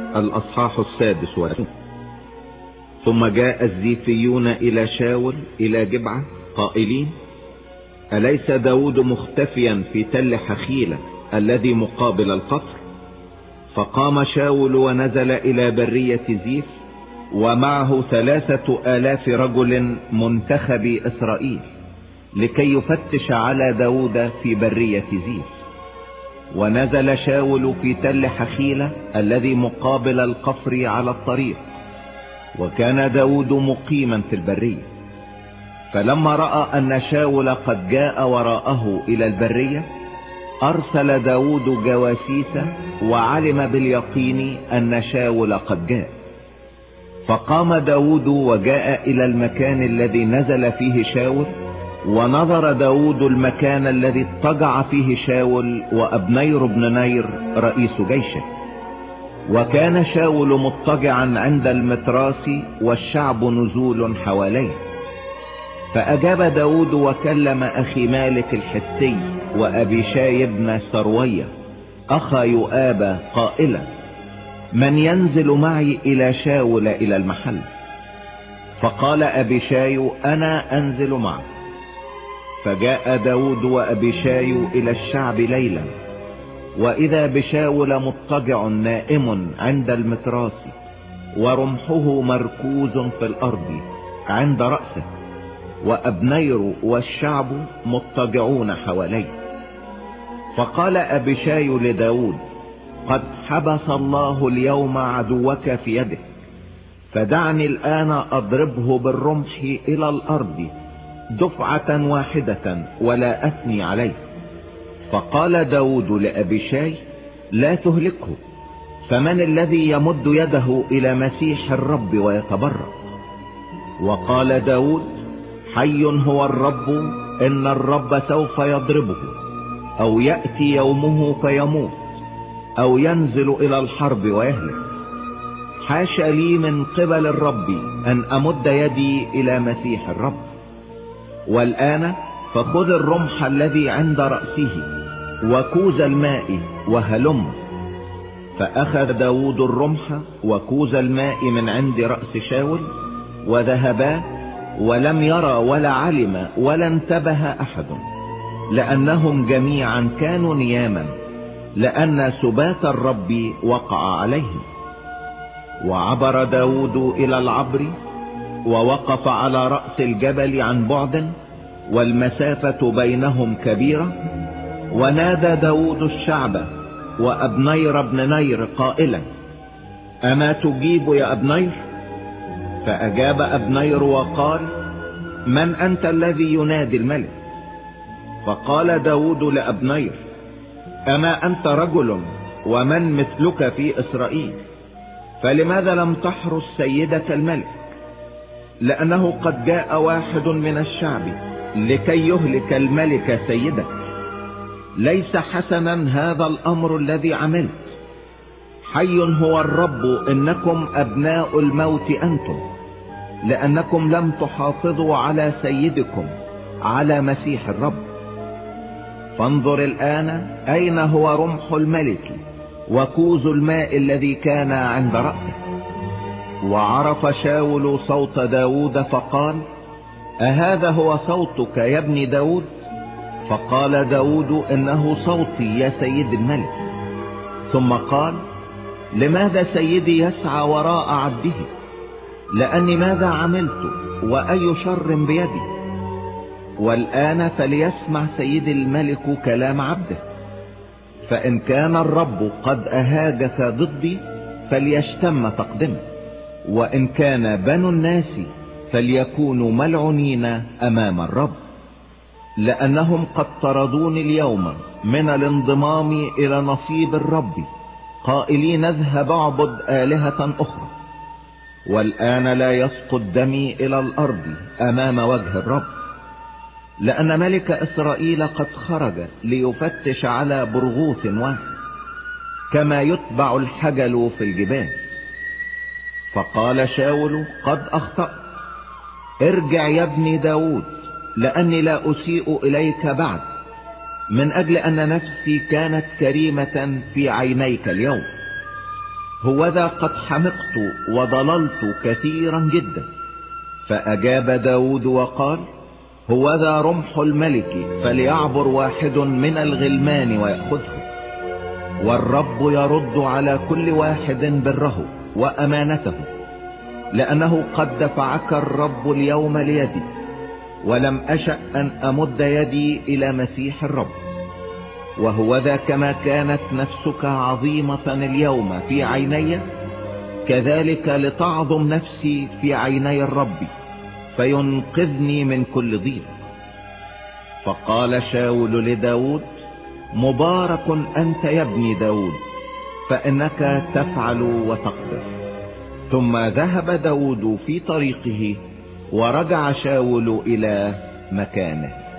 الأصحاح 36. ثم جاء الزيفيون إلى شاول إلى جبعة قائلين: أليس داود مختفيا في تل حخيلة الذي مقابل القصر؟ فقام شاول ونزل إلى برية زيف، ومعه 3000 رجل منتخبي إسرائيل، لكي يفتش على داود في برية زيف. ونزل شاول في تل حخيلة الذي مقابل القفر على الطريق، وكان داود مقيما في البرية. فلما رأى أن شاول قد جاء وراءه إلى البرية، أرسل داود جواسيس، وعلم باليقين أن شاول قد جاء. فقام داود وجاء إلى المكان الذي نزل فيه شاول، ونظر داود المكان الذي اضطجع فيه شاول وأبنير بن نير رئيس جيشه. وكان شاول مضطجعا عند المتراس، والشعب نزول حواليه. فأجاب داود وكلم أخي مالك الحثي وأبيشاي بن سروية أخا يؤاب قائلا: من ينزل معي إلى شاول إلى المحل؟ فقال أبيشاي: أنا أنزل معك. فجاء داود وأبيشاي إلى الشعب ليلا، وإذا بشاول مضطجع نائم عند المتراس، ورمحه مركوز في الأرض عند رأسه، وأبنير والشعب مضطجعون حواليه. فقال أبيشاي لداود: قد حبس الله اليوم عدوك في يده، فدعني الآن أضربه بالرمح إلى الأرض دفعة واحدة ولا أثني عليه. فقال داود لأبيشاي: لا تهلكه، فمن الذي يمد يده إلى مسيح الرب ويتبرأ؟ وقال داود: حي هو الرب، إن الرب سوف يضربه، أو يأتي يومه فيموت، أو ينزل إلى الحرب ويهلك. حاشا لي من قبل الرب أن أمد يدي إلى مسيح الرب. والآن فخذ الرمح الذي عند رأسه وكوز الماء وهلم. فأخذ داود الرمح وكوز الماء من عند رأس شاول، وذهبا، ولم يرى ولا علم ولا انتبه أحد، لأنهم جميعا كانوا نياما، لأن سبات الرب وقع عليهم. وعبر داود إلى العبر، ووقف على رأس الجبل عن بعد، والمسافة بينهم كبيرة. ونادى داود الشعب وأبنير بن نير قائلا: أما تجيب يا أبنير؟ فأجاب أبنير وقال: من أنت الذي ينادي الملك؟ فقال داود لأبنير: أما أنت رجل ومن مثلك في إسرائيل، فلماذا لم تحرس سيدة الملك؟ لأنه قد جاء واحد من الشعب لكي يهلك الملك سيدك. ليس حسنا هذا الأمر الذي عملت. حي هو الرب، إنكم أبناء الموت أنتم، لأنكم لم تحافظوا على سيدكم، على مسيح الرب. فانظر الآن أين هو رمح الملك وكوز الماء الذي كان عند رأسه. وعرف شاول صوت داود فقال: أهذا هو صوتك يا ابن داود؟ فقال داود: إنه صوتي يا سيد الملك. ثم قال: لماذا سيدي يسعى وراء عبده؟ لأني ماذا عملت وأي شر بيدي؟ والآن فليسمع سيد الملك كلام عبده. فإن كان الرب قد أهاجك ضدي فليشتم تقدمه، وإن كان بنو الناس فليكونوا ملعونين أمام الرب، لأنهم قد طردوني اليوم من الانضمام إلى نصيب الرب، قائلين: اذهب اعبد آلهة أخرى. والآن لا يسقط دمي إلى الأرض أمام وجه الرب، لأن ملك إسرائيل قد خرج ليفتش على برغوث واحد، كما يتبع الحجل في الجبال. فقال شاول: قد أخطأت، ارجع يا ابن داود، لأني لا أسيء إليك بعد، من أجل أن نفسي كانت كريمة في عينيك اليوم. هوذا قد حمقت وضللت كثيرا جدا. فأجاب داود وقال: هوذا رمح الملك، فليعبر واحد من الغلمان ويأخذه، والرب يرد على كل واحد بره وأمانته، لأنه قد دفعك الرب اليوم ليدي، ولم أشأ أن أمد يدي إلى مسيح الرب. وهوذا كما كانت نفسك عظيمة اليوم في عيني، كذلك لتعظم نفسي في عيني الرب فينقذني من كل ضيق. فقال شاول لداود: مبارك أنت يا ابن داود، فإنك تفعل وتقدر. ثم ذهب داود في طريقه، ورجع شاول إلى مكانه.